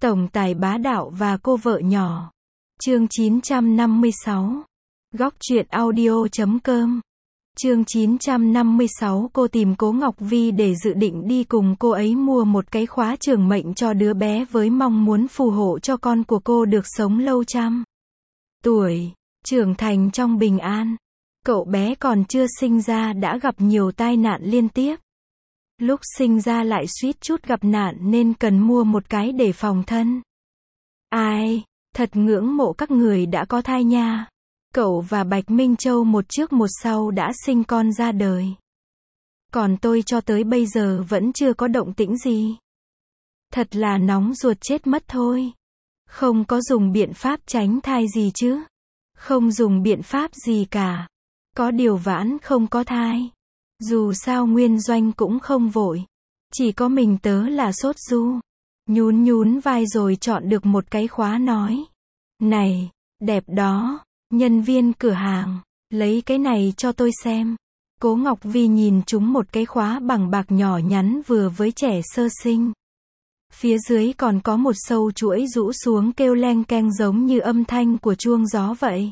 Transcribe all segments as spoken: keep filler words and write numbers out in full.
Tổng tài bá đạo và cô vợ nhỏ. Chương chín trăm năm mươi sáu. Góc truyện audio chấm com. Chương chín trăm năm mươi sáu. Cô tìm Cố Ngọc Vi để dự định đi cùng cô ấy mua một cái khóa trường mệnh cho đứa bé với mong muốn phù hộ cho con của cô được sống lâu trăm tuổi, trưởng thành trong bình an. Cậu bé còn chưa sinh ra đã gặp nhiều tai nạn liên tiếp. Lúc sinh ra lại suýt chút gặp nạn nên cần mua một cái để phòng thân. Ai, thật ngưỡng mộ các người đã có thai nha. Cậu và Bạch Minh Châu một trước một sau đã sinh con ra đời. Còn tôi cho tới bây giờ vẫn chưa có động tĩnh gì. Thật là nóng ruột chết mất thôi. Không có dùng biện pháp tránh thai gì chứ. Không dùng biện pháp gì cả. Có điều Vãn không có thai. Dù sao Nguyên Doanh cũng không vội. Chỉ có mình tớ là sốt ru. Nhún nhún vai rồi chọn được một cái khóa nói. Này, đẹp đó. Nhân viên cửa hàng, lấy cái này cho tôi xem. Cố Ngọc Vi nhìn chúng một cái khóa bằng bạc nhỏ nhắn vừa với trẻ sơ sinh. Phía dưới còn có một sâu chuỗi rũ xuống kêu leng keng giống như âm thanh của chuông gió vậy.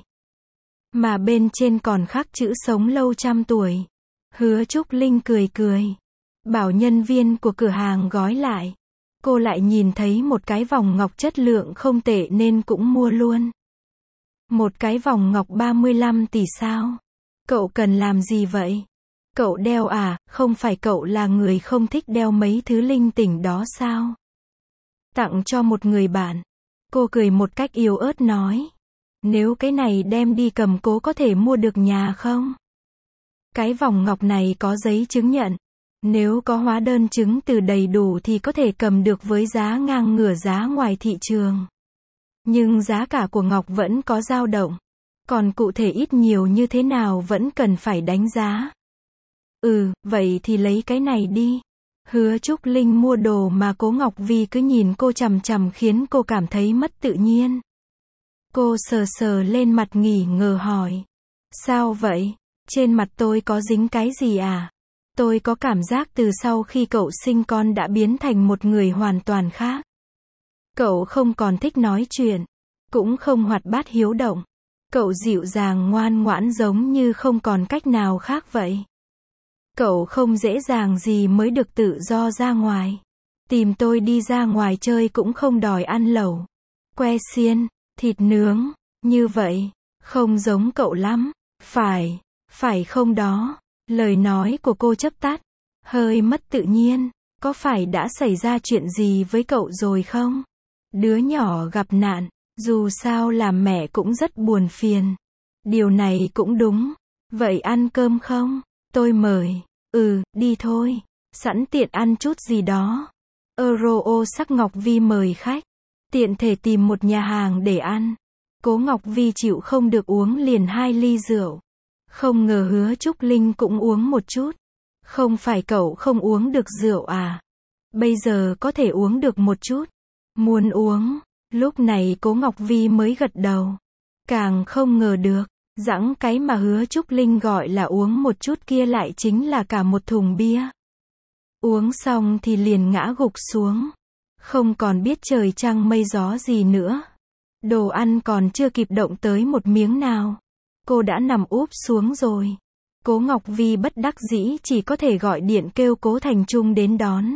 Mà bên trên còn khắc chữ sống lâu trăm tuổi. Hứa Trúc Linh cười cười. Bảo nhân viên của cửa hàng gói lại. Cô lại nhìn thấy một cái vòng ngọc chất lượng không tệ nên cũng mua luôn. Một cái vòng ngọc ba mươi lăm tỷ sao? Cậu cần làm gì vậy? Cậu đeo à, không phải cậu là người không thích đeo mấy thứ linh tinh đó sao? Tặng cho một người bạn. Cô cười một cách yếu ớt nói. Nếu cái này đem đi cầm cố có thể mua được nhà không? Cái vòng ngọc này có giấy chứng nhận. Nếu có hóa đơn chứng từ đầy đủ thì có thể cầm được với giá ngang ngửa giá ngoài thị trường. Nhưng giá cả của ngọc vẫn có dao động. Còn cụ thể ít nhiều như thế nào vẫn cần phải đánh giá. Ừ, vậy thì lấy cái này đi. Hứa Trúc Linh mua đồ mà Cố Ngọc Vi cứ nhìn cô chằm chằm khiến cô cảm thấy mất tự nhiên. Cô sờ sờ lên mặt nghỉ ngờ hỏi. Sao vậy? Trên mặt tôi có dính cái gì à? Tôi có cảm giác từ sau khi cậu sinh con đã biến thành một người hoàn toàn khác. Cậu không còn thích nói chuyện, cũng không hoạt bát hiếu động. Cậu dịu dàng ngoan ngoãn giống như không còn cách nào khác vậy. Cậu không dễ dàng gì mới được tự do ra ngoài. Tìm tôi đi ra ngoài chơi cũng không đòi ăn lẩu, que xiên, thịt nướng, như vậy, không giống cậu lắm. Phải, phải không đó? Lời nói của cô chớp tắt, hơi mất tự nhiên. Có phải đã xảy ra chuyện gì với cậu rồi không? Đứa nhỏ gặp nạn, dù sao làm mẹ cũng rất buồn phiền. Điều này cũng đúng. Vậy ăn cơm không? Tôi mời. Ừ, đi thôi. Sẵn tiện ăn chút gì đó. Euro sắc Ngọc Vi mời khách. Tiện thể tìm một nhà hàng để ăn. Cố Ngọc Vi chịu không được uống liền hai ly rượu. Không ngờ Hứa Trúc Linh cũng uống một chút. Không phải cậu không uống được rượu à? Bây giờ có thể uống được một chút. Muốn uống. Lúc này Cố Ngọc Vi mới gật đầu. Càng không ngờ được, dẵng cái mà Hứa Trúc Linh gọi là uống một chút kia lại chính là cả một thùng bia. Uống xong thì liền ngã gục xuống. Không còn biết trời trăng mây gió gì nữa. Đồ ăn còn chưa kịp động tới một miếng nào. Cô đã nằm úp xuống rồi. Cố Ngọc Vi bất đắc dĩ chỉ có thể gọi điện kêu Cố Thành Trung đến đón.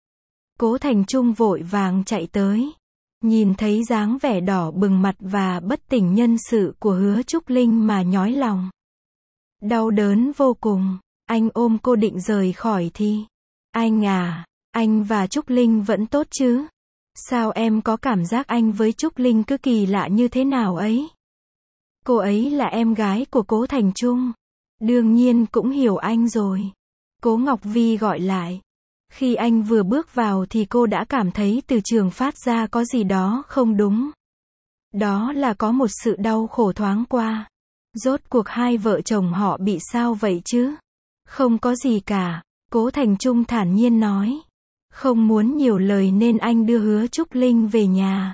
Cố Thành Trung vội vàng chạy tới. Nhìn thấy dáng vẻ đỏ bừng mặt và bất tỉnh nhân sự của Hứa Trúc Linh mà nhói lòng. Đau đớn vô cùng. Anh ôm cô định rời khỏi thì. Anh à, anh và Trúc Linh vẫn tốt chứ? Sao em có cảm giác anh với Trúc Linh cứ kỳ lạ như thế nào ấy? Cô ấy là em gái của Cố Thành Trung. Đương nhiên cũng hiểu anh rồi. Cố Ngọc Vi gọi lại. Khi anh vừa bước vào thì cô đã cảm thấy từ trường phát ra có gì đó không đúng. Đó là có một sự đau khổ thoáng qua. Rốt cuộc hai vợ chồng họ bị sao vậy chứ? Không có gì cả. Cố Thành Trung thản nhiên nói. Không muốn nhiều lời nên anh đưa Hứa Trúc Linh về nhà.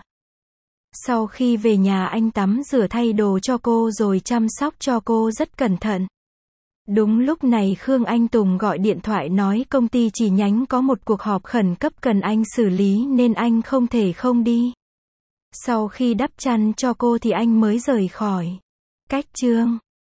Sau khi về nhà anh tắm rửa thay đồ cho cô rồi chăm sóc cho cô rất cẩn thận. Đúng lúc này Khương Anh Tùng gọi điện thoại nói công ty chi nhánh có một cuộc họp khẩn cấp cần anh xử lý nên anh không thể không đi. Sau khi đắp chăn cho cô thì anh mới rời khỏi. Cách chương